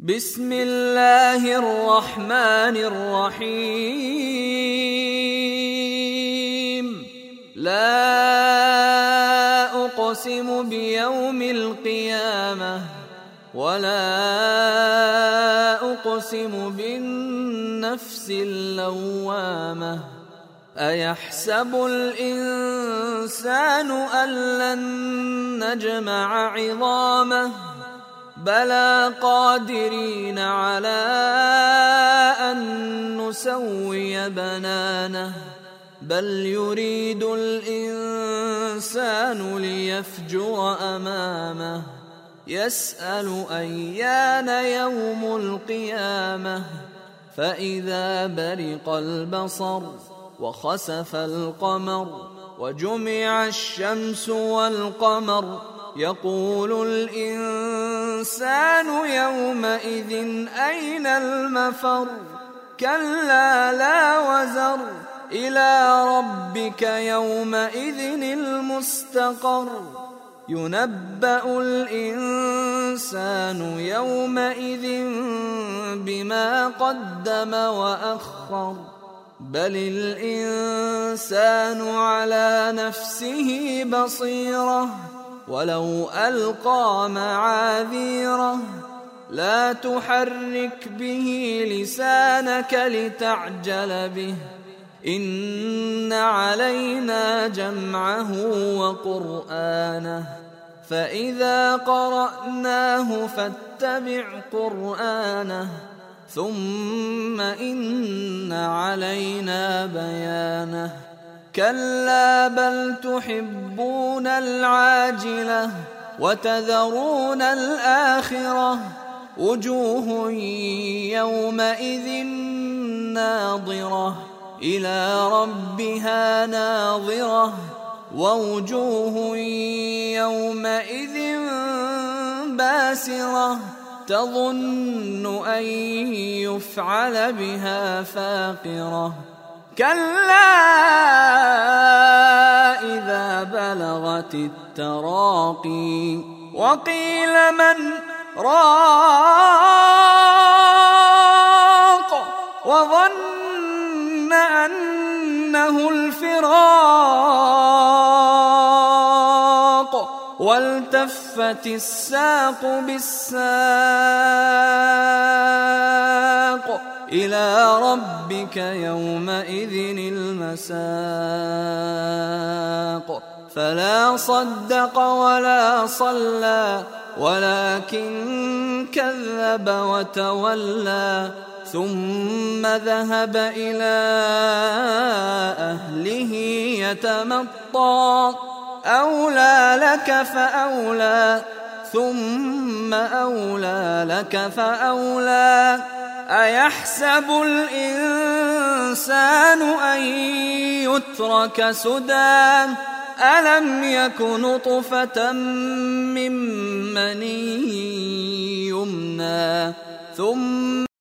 بسم الله الرحمن الرحيم. لا أقسم بيوم القيامة ولا أقسم بالنفس اللوامة. أيحسب الإنسان أن لن نجمع عظامه بلى قادرين على أن نسوي بنانه بل يريد الإنسان ليفجر أمامه يسأل أيان يوم القيامة فإذا برق البصر وخسف القمر وجمع الشمس والقمر يقول الإنسان يومئذ أين المفر كلا لا وزر إلى ربك يومئذ المستقر ينبأ الإنسان يومئذ بما قدم وأخر بل الإنسان على نفسه بصيرة ولو ألقى معاذيره لا تحرك به لسانك لتعجل به إن علينا جمعه وقرآنه فإذا قرأناه فاتبع قرآنه ثم إن علينا بيانه كلا بل تحبون العاجلة وتذرون الآخرة وجوه يومئذ ناظرة إلى ربها ناظرة ووجوه يومئذ باسرة تظن أن يفعل بها فاقرة كلا إذا بلغت التراقي وقيل من راق وظن أنه الفراق والتفت الساق بالساق إلى ربك يومئذ المساق فلا صدق ولا صلى ولكن كذب وتولى ثم ذهب إلى أهله يتمطى أولى لك فأولى ثم أولى لك فأولى أيحسب الإنسان أن يترك سدى ألم يك نطفة من مني يمنى ثم